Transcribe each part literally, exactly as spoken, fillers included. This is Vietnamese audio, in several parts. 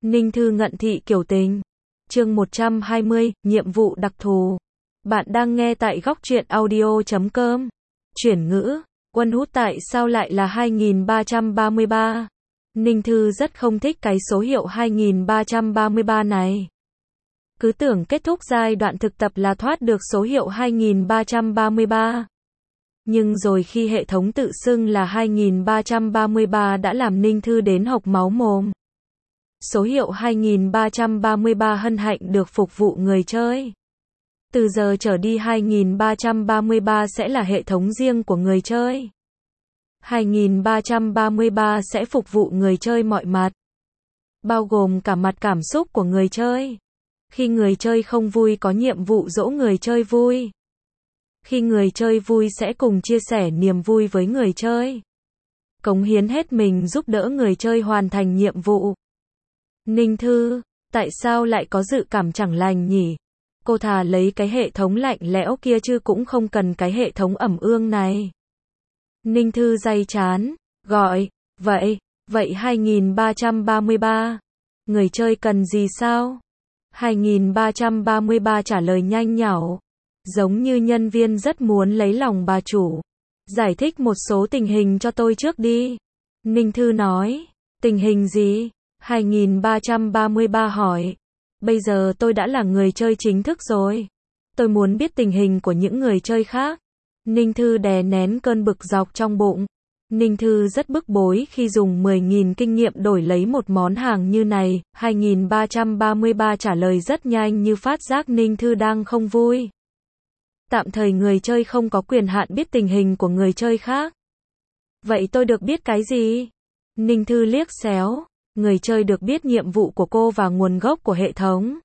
Ninh Thư Ngận Thị Kiểu Tình. Chương một trăm hai mươi, nhiệm vụ đặc thù. Bạn đang nghe tại góc truyện audio chấm com. Chuyển ngữ, Quân Hút tại sao lại là hai nghìn ba trăm ba mươi ba? Ninh Thư rất không thích cái số hiệu hai nghìn ba trăm ba mươi ba này. Cứ tưởng kết thúc giai đoạn thực tập là thoát được số hiệu hai nghìn ba trăm ba mươi ba. Nhưng rồi khi hệ thống tự xưng là hai nghìn ba trăm ba mươi ba đã làm Ninh Thư đến hộc máu mồm. Số hiệu hai nghìn ba trăm ba mươi ba hân hạnh được phục vụ người chơi. Từ giờ trở đi hai nghìn ba trăm ba mươi ba sẽ là hệ thống riêng của người chơi. hai nghìn ba trăm ba mươi ba sẽ phục vụ người chơi mọi mặt, bao gồm cả mặt cảm xúc của người chơi. Khi người chơi không vui có nhiệm vụ dỗ người chơi vui. Khi người chơi vui sẽ cùng chia sẻ niềm vui với người chơi. Cống hiến hết mình giúp đỡ người chơi hoàn thành nhiệm vụ. Ninh Thư, tại sao lại có dự cảm chẳng lành nhỉ? Cô thà lấy cái hệ thống lạnh lẽo kia chứ cũng không cần cái hệ thống ẩm ương này. Ninh Thư day chán, gọi, vậy, vậy hai nghìn ba trăm ba mươi ba, người chơi cần gì sao? hai nghìn ba trăm ba mươi ba trả lời nhanh nhảu, giống như nhân viên rất muốn lấy lòng bà chủ. Giải thích một số tình hình cho tôi trước đi. Ninh Thư nói, tình hình gì? hai nghìn ba trăm ba mươi ba hỏi. Bây giờ tôi đã là người chơi chính thức rồi. Tôi muốn biết tình hình của những người chơi khác. Ninh Thư đè nén cơn bực dọc trong bụng. Ninh Thư rất bức bối khi dùng mười nghìn kinh nghiệm đổi lấy một món hàng như này. hai nghìn ba trăm ba mươi ba trả lời rất nhanh như phát giác Ninh Thư đang không vui. Tạm thời người chơi không có quyền hạn biết tình hình của người chơi khác. Vậy tôi được biết cái gì? Ninh Thư liếc xéo. Người chơi được biết nhiệm vụ của cô và nguồn gốc của hệ thống.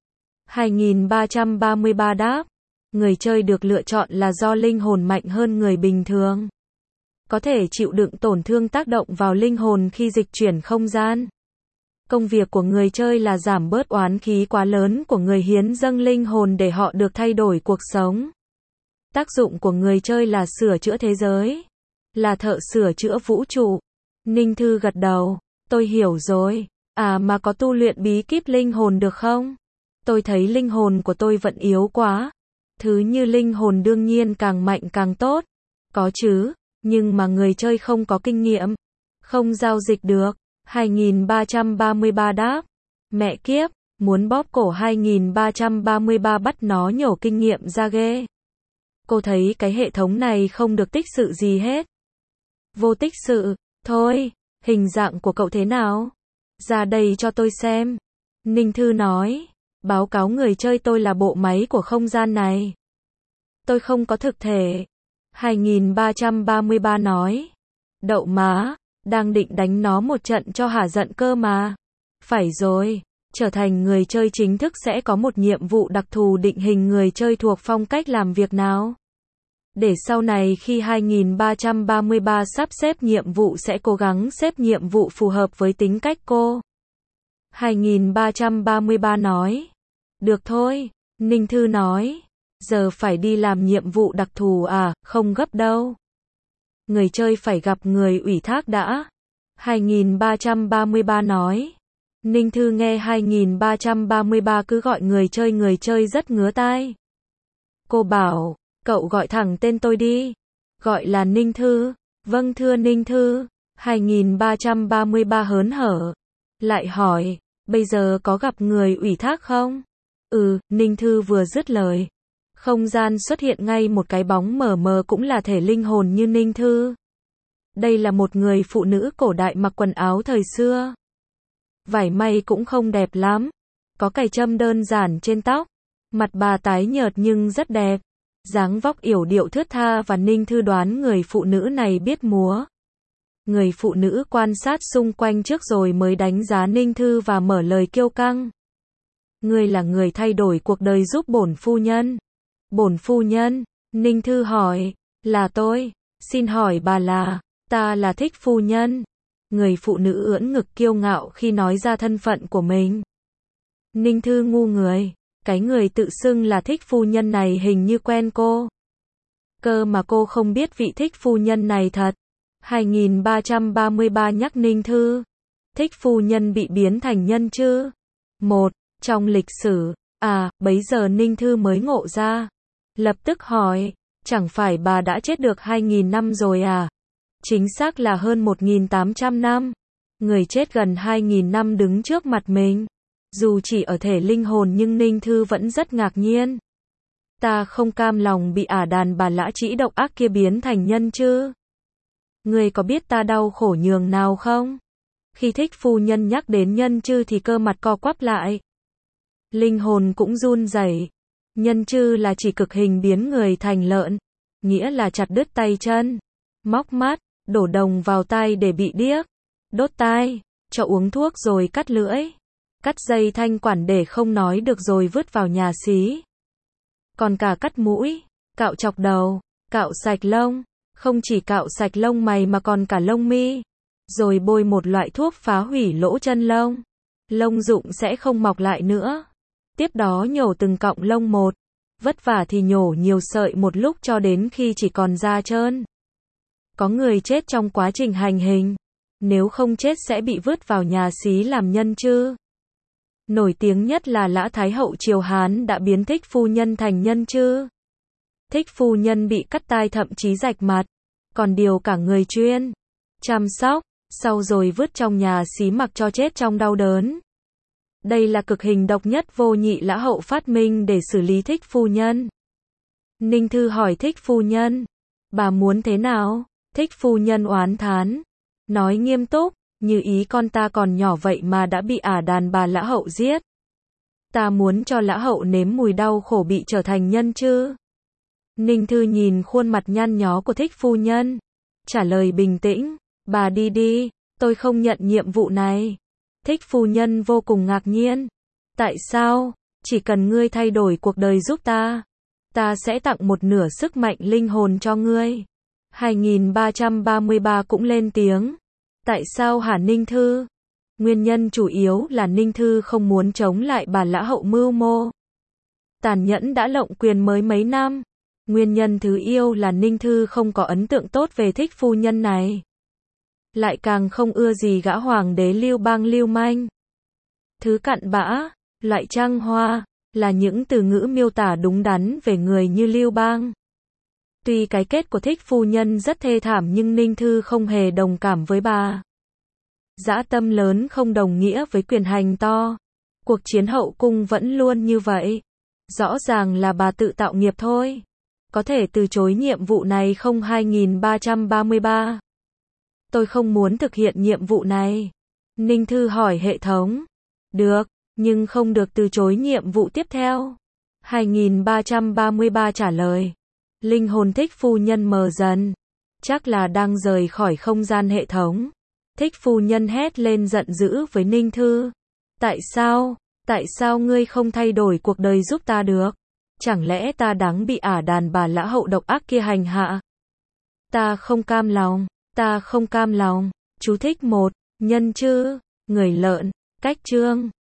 hai nghìn ba trăm ba mươi ba đáp. Người chơi được lựa chọn là do linh hồn mạnh hơn người bình thường. Có thể chịu đựng tổn thương tác động vào linh hồn khi dịch chuyển không gian. Công việc của người chơi là giảm bớt oán khí quá lớn của người hiến dâng linh hồn để họ được thay đổi cuộc sống. Tác dụng của người chơi là sửa chữa thế giới. Là thợ sửa chữa vũ trụ. Ninh Thư gật đầu. Tôi hiểu rồi. À mà có tu luyện bí kíp linh hồn được không? Tôi thấy linh hồn của tôi vẫn yếu quá. Thứ như linh hồn đương nhiên càng mạnh càng tốt. Có chứ, nhưng mà người chơi không có kinh nghiệm. Không giao dịch được. hai nghìn ba trăm ba mươi ba đáp. Mẹ kiếp, muốn bóp cổ hai nghìn ba trăm ba mươi ba bắt nó nhổ kinh nghiệm ra ghê. Cô thấy cái hệ thống này không được tích sự gì hết. Vô tích sự, thôi. Hình dạng của cậu thế nào? Ra đây cho tôi xem. Ninh Thư nói. Báo cáo người chơi tôi là bộ máy của không gian này. Tôi không có thực thể. hai nghìn ba trăm ba mươi ba nói. Đậu má, đang định đánh nó một trận cho hả giận cơ mà. Phải rồi, trở thành người chơi chính thức sẽ có một nhiệm vụ đặc thù định hình người chơi thuộc phong cách làm việc nào. Để sau này khi hai nghìn ba trăm ba mươi ba sắp xếp nhiệm vụ sẽ cố gắng xếp nhiệm vụ phù hợp với tính cách cô. hai nghìn ba trăm ba mươi ba nói. Được thôi, Ninh Thư nói. Giờ phải đi làm nhiệm vụ đặc thù à, không gấp đâu. Người chơi phải gặp người ủy thác đã. hai nghìn ba trăm ba mươi ba nói. Ninh Thư nghe hai nghìn ba trăm ba mươi ba cứ gọi người chơi người chơi rất ngứa tai. Cô bảo. Cậu gọi thẳng tên tôi đi. Gọi là Ninh Thư. Vâng thưa Ninh Thư. hai nghìn ba trăm ba mươi ba hớn hở. Lại hỏi, bây giờ có gặp người ủy thác không? Ừ, Ninh Thư vừa dứt lời. Không gian xuất hiện ngay một cái bóng mờ mờ cũng là thể linh hồn như Ninh Thư. Đây là một người phụ nữ cổ đại mặc quần áo thời xưa. Vải may cũng không đẹp lắm. Có cài trâm đơn giản trên tóc. Mặt bà tái nhợt nhưng rất đẹp. Dáng vóc yểu điệu thướt tha và Ninh Thư đoán người phụ nữ này biết múa. Người phụ nữ quan sát xung quanh trước rồi mới đánh giá Ninh Thư và mở lời kiêu căng. Ngươi là người thay đổi cuộc đời giúp bổn phu nhân. Bổn phu nhân, Ninh Thư hỏi, là tôi, xin hỏi bà là, ta là Thích phu nhân. Người phụ nữ ưỡn ngực kiêu ngạo khi nói ra thân phận của mình. Ninh Thư ngu người. Cái người tự xưng là Thích phu nhân này hình như quen cô. Cơ mà cô không biết vị Thích phu nhân này thật. hai nghìn ba trăm ba mươi ba nhắc Ninh Thư. Thích phu nhân bị biến thành nhân chư. Một, trong lịch sử, à, bấy giờ Ninh Thư mới ngộ ra. Lập tức hỏi, chẳng phải bà đã chết được hai nghìn năm rồi à? Chính xác là hơn một nghìn tám trăm năm. Người chết gần hai nghìn năm đứng trước mặt mình. Dù chỉ ở thể linh hồn nhưng Ninh Thư vẫn rất ngạc nhiên. Ta không cam lòng bị ả đàn bà lã trĩ độc ác kia biến thành nhân chứ. Người có biết ta đau khổ nhường nào không? Khi thích phu nhân nhắc đến nhân chư thì cơ mặt co quắp lại. Linh hồn cũng run rẩy. Nhân chư là chỉ cực hình biến người thành lợn, nghĩa là chặt đứt tay chân, móc mắt, đổ đồng vào tai để bị điếc, đốt tai, cho uống thuốc rồi cắt lưỡi, cắt dây thanh quản để không nói được rồi vứt vào nhà xí. Còn cả cắt mũi, cạo chọc đầu, cạo sạch lông, không chỉ cạo sạch lông mày mà còn cả lông mi, rồi bôi một loại thuốc phá hủy lỗ chân lông. Lông rụng sẽ không mọc lại nữa. Tiếp đó nhổ từng cọng lông một, vất vả thì nhổ nhiều sợi một lúc cho đến khi chỉ còn da trơn. Có người chết trong quá trình hành hình, nếu không chết sẽ bị vứt vào nhà xí làm nhân chư. Nổi tiếng nhất là Lã Thái hậu triều Hán đã biến thích phu nhân thành nhân chư. Thích phu nhân bị cắt tai thậm chí rạch mặt, còn điều cả người chuyên chăm sóc, sau rồi vứt trong nhà xí mặc cho chết trong đau đớn. Đây là cực hình độc nhất vô nhị Lã hậu phát minh để xử lý thích phu nhân. Ninh Thư hỏi thích phu nhân, bà muốn thế nào? Thích phu nhân oán thán, nói nghiêm túc, như ý con ta còn nhỏ vậy mà đã bị ả đàn bà Lã hậu giết. Ta muốn cho Lã hậu nếm mùi đau khổ bị trở thành nhân chư. Ninh Thư nhìn khuôn mặt nhăn nhó của thích phu nhân, trả lời bình tĩnh, bà đi đi, tôi không nhận nhiệm vụ này. Thích phu nhân vô cùng ngạc nhiên. Tại sao? Chỉ cần ngươi thay đổi cuộc đời giúp ta, ta sẽ tặng một nửa sức mạnh linh hồn cho ngươi. hai nghìn ba trăm ba mươi ba cũng lên tiếng. Tại sao hả Ninh Thư? Nguyên nhân chủ yếu là Ninh Thư không muốn chống lại bà Lã hậu mưu mô tàn nhẫn đã lộng quyền mới mấy năm. Nguyên nhân thứ yêu là Ninh Thư không có ấn tượng tốt về thích phu nhân này. Lại càng không ưa gì gã hoàng đế lưu bang lưu manh. Thứ cặn bã, loại trăng hoa, là những từ ngữ miêu tả đúng đắn về người như lưu bang. Tuy cái kết của thích phu nhân rất thê thảm nhưng Ninh Thư không hề đồng cảm với bà. Dã tâm lớn không đồng nghĩa với quyền hành to. Cuộc chiến hậu cung vẫn luôn như vậy. Rõ ràng là bà tự tạo nghiệp thôi. Có thể từ chối nhiệm vụ này không hai nghìn ba trăm ba mươi ba? Tôi không muốn thực hiện nhiệm vụ này. Ninh Thư hỏi hệ thống. Được, nhưng không được từ chối nhiệm vụ tiếp theo. hai nghìn ba trăm ba mươi ba trả lời. Linh hồn thích phu nhân mờ dần. Chắc là đang rời khỏi không gian hệ thống. Thích phu nhân hét lên giận dữ với Ninh Thư. Tại sao? Tại sao ngươi không thay đổi cuộc đời giúp ta được? Chẳng lẽ ta đáng bị ả đàn bà Lã hậu độc ác kia hành hạ? Ta không cam lòng. Ta không cam lòng. Chú thích một. Nhân chư, người lợn, cách chương.